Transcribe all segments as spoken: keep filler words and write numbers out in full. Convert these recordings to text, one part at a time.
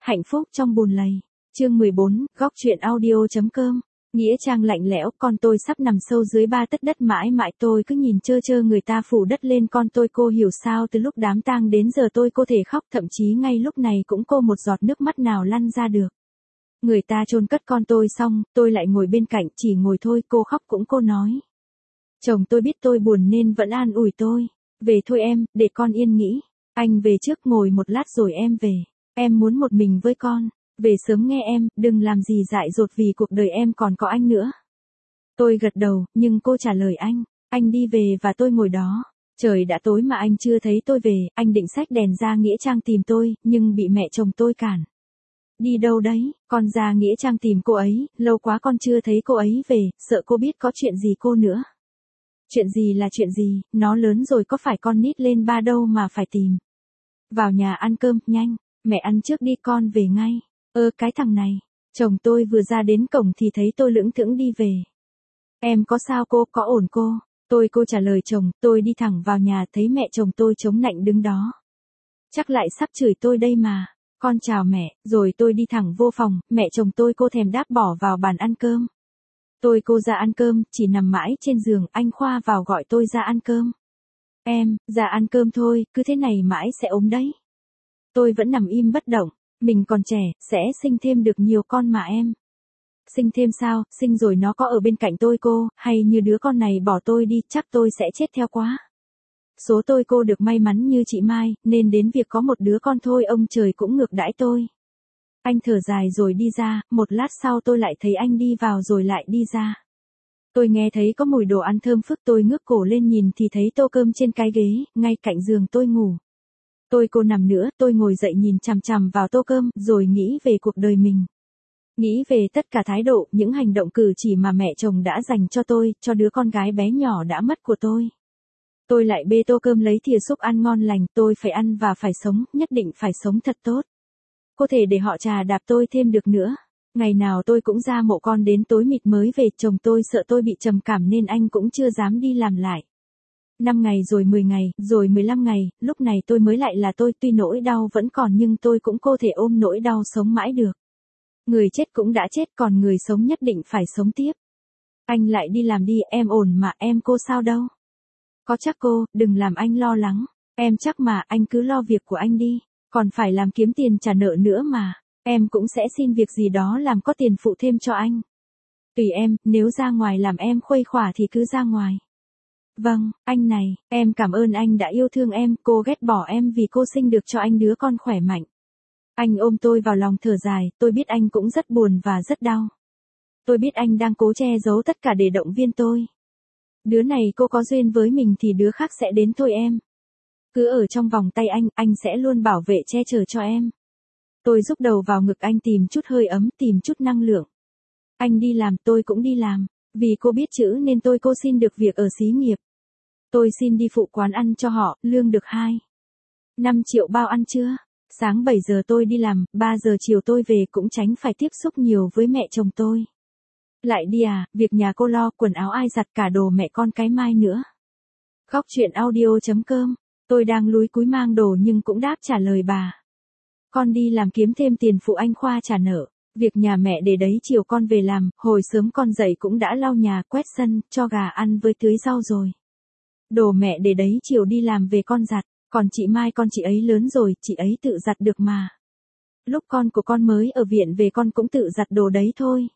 Hạnh phúc trong bùn lầy. Chương mười bốn, góc truyện audio.com. Nghĩa trang lạnh lẽo, con tôi sắp nằm sâu dưới ba tấc đất mãi mãi tôi cứ nhìn chơ chơ người ta phủ đất lên con tôi. Cô hiểu sao từ lúc đám tang đến giờ tôi cô thể khóc, thậm chí ngay lúc này cũng cô một giọt nước mắt nào lăn ra được. Người ta chôn cất con tôi xong, tôi lại ngồi bên cạnh, chỉ ngồi thôi, cô khóc cũng cô nói. Chồng tôi biết tôi buồn nên vẫn an ủi tôi. Về thôi em, để con yên nghĩ. Anh về trước ngồi một lát rồi em về. Em muốn một mình với con. Về sớm nghe em, đừng làm gì dại dột vì cuộc đời em còn có anh nữa. Tôi gật đầu, nhưng cô trả lời anh. Anh đi về và tôi ngồi đó. Trời đã tối mà anh chưa thấy tôi về, anh định xách đèn ra nghĩa trang tìm tôi, nhưng bị mẹ chồng tôi cản. Đi đâu đấy, con ra nghĩa trang tìm cô ấy, lâu quá con chưa thấy cô ấy về, sợ cô biết có chuyện gì cô nữa. Chuyện gì là chuyện gì, nó lớn rồi có phải con nít lên ba đâu mà phải tìm. Vào nhà ăn cơm, nhanh, mẹ ăn trước đi con về ngay. Ơ cái thằng này, chồng tôi vừa ra đến cổng thì thấy tôi lững thững đi về. Em có sao cô, có ổn cô? Tôi cô trả lời chồng, tôi đi thẳng vào nhà thấy mẹ chồng tôi chống nạnh đứng đó. Chắc lại sắp chửi tôi đây mà. Con chào mẹ, rồi tôi đi thẳng vô phòng, mẹ chồng tôi cô thèm đáp bỏ vào bàn ăn cơm. Tôi cô ra ăn cơm, chỉ nằm mãi trên giường, anh Khoa vào gọi tôi ra ăn cơm. Em, ra ăn cơm thôi, cứ thế này mãi sẽ ốm đấy. Tôi vẫn nằm im bất động, mình còn trẻ, sẽ sinh thêm được nhiều con mà em. Sinh thêm sao, sinh rồi nó có ở bên cạnh tôi cô, hay như đứa con này bỏ tôi đi, chắc tôi sẽ chết theo quá. Số tôi cô được may mắn như chị Mai, nên đến việc có một đứa con thôi ông trời cũng ngược đãi tôi. Anh thở dài rồi đi ra, một lát sau tôi lại thấy anh đi vào rồi lại đi ra. Tôi nghe thấy có mùi đồ ăn thơm phức, tôi ngước cổ lên nhìn thì thấy tô cơm trên cái ghế, ngay cạnh giường tôi ngủ. Tôi cô nằm nữa, tôi ngồi dậy nhìn chằm chằm vào tô cơm, rồi nghĩ về cuộc đời mình. Nghĩ về tất cả thái độ, những hành động cử chỉ mà mẹ chồng đã dành cho tôi, cho đứa con gái bé nhỏ đã mất của tôi. Tôi lại bê tô cơm lấy thìa xúc ăn ngon lành, tôi phải ăn và phải sống, nhất định phải sống thật tốt. Có thể để họ trà đạp tôi thêm được nữa. Ngày nào tôi cũng ra mộ con đến tối mịt mới về, chồng tôi sợ tôi bị trầm cảm nên anh cũng chưa dám đi làm lại. Năm ngày rồi mười ngày, rồi mười lăm ngày, lúc này tôi mới lại là tôi, tuy nỗi đau vẫn còn nhưng tôi cũng có thể ôm nỗi đau sống mãi được. Người chết cũng đã chết, còn người sống nhất định phải sống tiếp. Anh lại đi làm đi, em ổn mà, em cô sao đâu? Có chắc cô, đừng làm anh lo lắng. Em chắc mà, anh cứ lo việc của anh đi. Còn phải làm kiếm tiền trả nợ nữa mà. Em cũng sẽ xin việc gì đó làm có tiền phụ thêm cho anh. Tùy em, nếu ra ngoài làm em khuây khỏa thì cứ ra ngoài. Vâng, anh này, em cảm ơn anh đã yêu thương em, cô ghét bỏ em vì cô sinh được cho anh đứa con khỏe mạnh. Anh ôm tôi vào lòng thở dài, tôi biết anh cũng rất buồn và rất đau. Tôi biết anh đang cố che giấu tất cả để động viên tôi. Đứa này cô có duyên với mình thì đứa khác sẽ đến thôi em. Cứ ở trong vòng tay anh, anh sẽ luôn bảo vệ che chở cho em. Tôi rúc đầu vào ngực anh tìm chút hơi ấm, tìm chút năng lượng. Anh đi làm, tôi cũng đi làm. Vì cô biết chữ nên tôi cô xin được việc ở xí nghiệp. Tôi xin đi phụ quán ăn cho họ, lương được hai năm triệu bao ăn trưa. Sáng bảy giờ tôi đi làm, ba giờ chiều tôi về cũng tránh phải tiếp xúc nhiều với mẹ chồng tôi. Lại đi à, việc nhà cô lo, quần áo ai giặt, cả đồ mẹ con cái mai nữa. Góc truyện audio.com. Tôi đang lúi cúi mang đồ nhưng cũng đáp trả lời bà. Con đi làm kiếm thêm tiền phụ anh Khoa trả nợ. Việc nhà mẹ để đấy chiều con về làm, hồi sớm con dậy cũng đã lau nhà, quét sân, cho gà ăn với tưới rau rồi. Đồ mẹ để đấy chiều đi làm về con giặt, còn chị Mai con chị ấy lớn rồi, chị ấy tự giặt được mà. Lúc con của con mới ở viện về con cũng tự giặt đồ đấy thôi.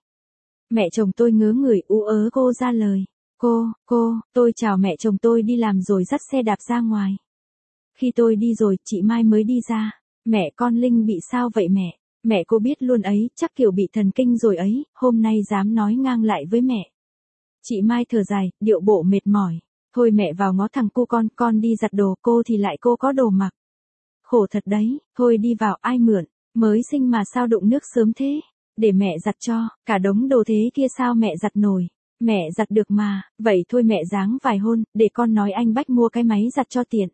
Mẹ chồng tôi ngớ người ú ớ cô ra lời. Cô, cô, tôi chào mẹ chồng tôi đi làm rồi dắt xe đạp ra ngoài. Khi tôi đi rồi, chị Mai mới đi ra. Mẹ con Linh bị sao vậy mẹ? Mẹ cô biết luôn ấy, chắc kiểu bị thần kinh rồi ấy, hôm nay dám nói ngang lại với mẹ. Chị Mai thở dài, điệu bộ mệt mỏi. Thôi mẹ vào ngó thằng cu con, con đi giặt đồ, cô thì lại cô có đồ mặc. Khổ thật đấy, thôi đi vào, ai mượn, mới sinh mà sao đụng nước sớm thế? Để mẹ giặt cho, cả đống đồ thế kia sao mẹ giặt nổi? Mẹ giặt được mà, vậy thôi mẹ giáng vài hôn, để con nói anh Bách mua cái máy giặt cho tiện.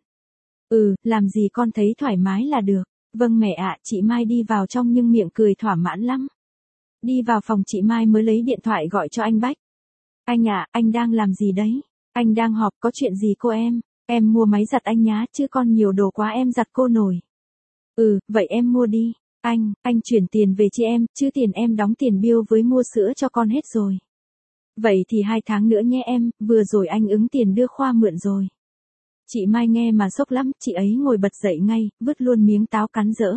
Ừ, làm gì con thấy thoải mái là được. Vâng mẹ ạ, chị Mai đi vào trong nhưng miệng cười thỏa mãn lắm. Đi vào phòng chị Mai mới lấy điện thoại gọi cho anh Bách. Anh ạ, anh đang làm gì đấy? Anh đang họp, có chuyện gì cô em? Em mua máy giặt anh nhá, chứ con nhiều đồ quá em giặt cô nổi. Ừ, vậy em mua đi. Anh, anh chuyển tiền về chị em, chứ tiền em đóng tiền bill với mua sữa cho con hết rồi. Vậy thì hai tháng nữa nhé em, vừa rồi anh ứng tiền đưa Khoa mượn rồi. Chị Mai nghe mà sốc lắm, chị ấy ngồi bật dậy ngay, vứt luôn miếng táo cắn dỡ.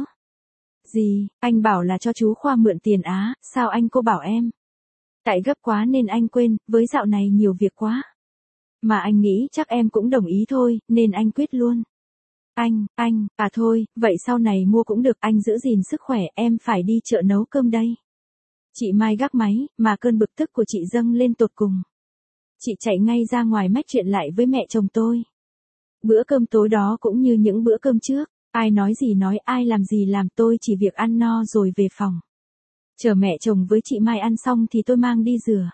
Gì, anh bảo là cho chú Khoa mượn tiền á, sao anh cô bảo em? Tại gấp quá nên anh quên, với dạo này nhiều việc quá. Mà anh nghĩ chắc em cũng đồng ý thôi, nên anh quyết luôn. Anh, anh, à thôi, vậy sau này mua cũng được, anh giữ gìn sức khỏe, em phải đi chợ nấu cơm đây. Chị Mai gác máy, mà cơn bực tức của chị dâng lên tột cùng. Chị chạy ngay ra ngoài mách chuyện lại với mẹ chồng tôi. Bữa cơm tối đó cũng như những bữa cơm trước, ai nói gì nói, ai làm gì làm, tôi chỉ việc ăn no rồi về phòng. Chờ mẹ chồng với chị Mai ăn xong thì tôi mang đi rửa.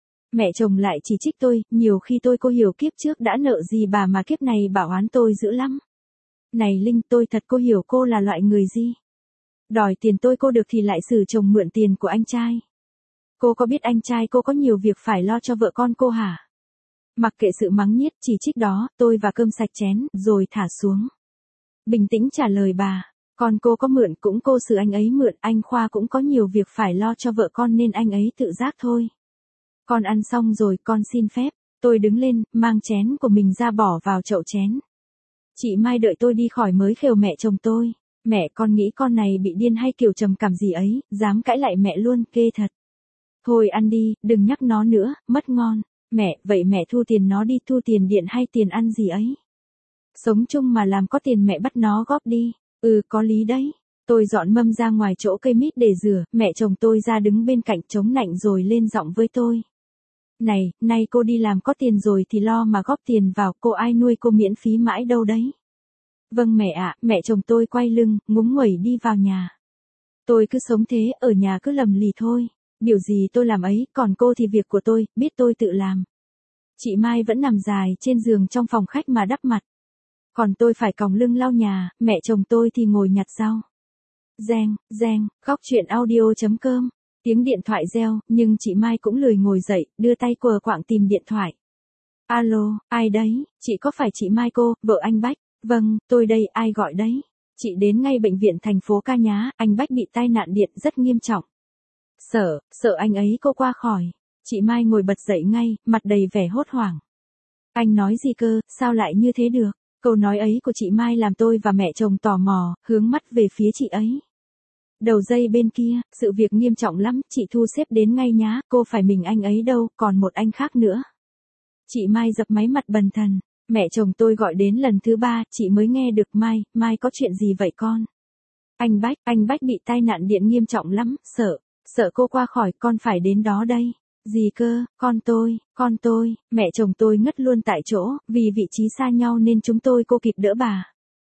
Mẹ chồng lại chỉ trích tôi, nhiều khi tôi cô hiểu kiếp trước đã nợ gì bà mà kiếp này bảo oán tôi dữ lắm. Này Linh, tôi thật cô hiểu cô là loại người gì? Đòi tiền tôi cô được thì lại xử chồng mượn tiền của anh trai. Cô có biết anh trai cô có nhiều việc phải lo cho vợ con cô hả? Mặc kệ sự mắng nhiếc chỉ trích đó, tôi và cơm sạch chén, rồi thả xuống. Bình tĩnh trả lời bà, con cô có mượn cũng cô xử anh ấy mượn, anh Khoa cũng có nhiều việc phải lo cho vợ con nên anh ấy tự giác thôi. Con ăn xong rồi, con xin phép. Tôi đứng lên, mang chén của mình ra bỏ vào chậu chén. Chị Mai đợi tôi đi khỏi mới khều mẹ chồng tôi. Mẹ, con nghĩ con này bị điên hay kiểu trầm cảm gì ấy, dám cãi lại mẹ luôn, ghê thật. Thôi ăn đi, đừng nhắc nó nữa, mất ngon. Mẹ, vậy mẹ thu tiền nó đi, thu tiền điện hay tiền ăn gì ấy. Sống chung mà làm có tiền mẹ bắt nó góp đi. Ừ, có lý đấy. Tôi dọn mâm ra ngoài chỗ cây mít để rửa, mẹ chồng tôi ra đứng bên cạnh chống nạnh rồi lên giọng với tôi. Này, nay cô đi làm có tiền rồi thì lo mà góp tiền vào, cô ai nuôi cô miễn phí mãi đâu đấy. Vâng mẹ ạ, mẹ chồng tôi quay lưng, ngúng nguẩy đi vào nhà. Tôi cứ sống thế, ở nhà cứ lầm lì thôi. Điều gì tôi làm ấy, còn cô thì việc của tôi, biết tôi tự làm. Chị Mai vẫn nằm dài trên giường trong phòng khách mà đắp mặt. Còn tôi phải còng lưng lau nhà, mẹ chồng tôi thì ngồi nhặt rau. Reng, reng, góc chuyện audio chấm com. Tiếng điện thoại reo, nhưng chị Mai cũng lười ngồi dậy, đưa tay quờ quạng tìm điện thoại. Alo, ai đấy, chị có phải chị Mai cô, vợ anh Bách? Vâng, tôi đây, ai gọi đấy? Chị đến ngay bệnh viện thành phố Ca Nhá, anh Bách bị tai nạn điện rất nghiêm trọng. Sợ, sợ anh ấy cô qua khỏi. Chị Mai ngồi bật dậy ngay, mặt đầy vẻ hốt hoảng. Anh nói gì cơ, sao lại như thế được? Câu nói ấy của chị Mai làm tôi và mẹ chồng tò mò, hướng mắt về phía chị ấy. Đầu dây bên kia, sự việc nghiêm trọng lắm, chị thu xếp đến ngay nhá, cô phải mình anh ấy đâu, còn một anh khác nữa. Chị Mai dập máy mặt bần thần, mẹ chồng tôi gọi đến lần thứ ba, chị mới nghe được Mai, Mai có chuyện gì vậy con? Anh Bách, anh Bách bị tai nạn điện nghiêm trọng lắm, sợ, sợ cô qua khỏi, con phải đến đó đây. Gì cơ, con tôi, con tôi, mẹ chồng tôi ngất luôn tại chỗ, vì vị trí xa nhau nên chúng tôi cô kịp đỡ bà.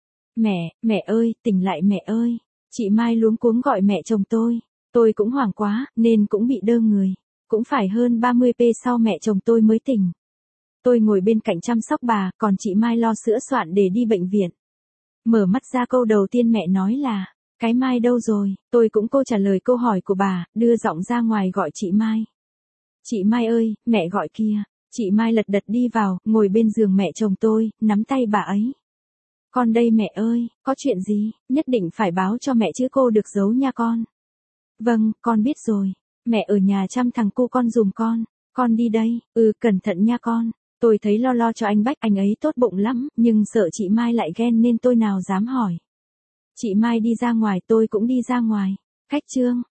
Mẹ, mẹ ơi, tỉnh lại mẹ ơi. Chị Mai luống cuống gọi mẹ chồng tôi. Tôi cũng hoảng quá, nên cũng bị đơ người. Cũng phải hơn ba mươi phút sau mẹ chồng tôi mới tỉnh. Tôi ngồi bên cạnh chăm sóc bà, còn chị Mai lo sữa soạn để đi bệnh viện. Mở mắt ra câu đầu tiên mẹ nói là, cái Mai đâu rồi? Tôi cũng cô trả lời câu hỏi của bà, đưa giọng ra ngoài gọi chị Mai. Chị Mai ơi, mẹ gọi kia. Chị Mai lật đật đi vào, ngồi bên giường mẹ chồng tôi, nắm tay bà ấy. Con đây mẹ ơi, có chuyện gì, nhất định phải báo cho mẹ chứ cô được giấu nha con. Vâng, con biết rồi. Mẹ ở nhà chăm thằng cu con dùm con. Con đi đây, ừ, cẩn thận nha con. Tôi thấy lo lo cho anh Bách, anh ấy tốt bụng lắm, nhưng sợ chị Mai lại ghen nên tôi nào dám hỏi. Chị Mai đi ra ngoài, tôi cũng đi ra ngoài. Khách trương.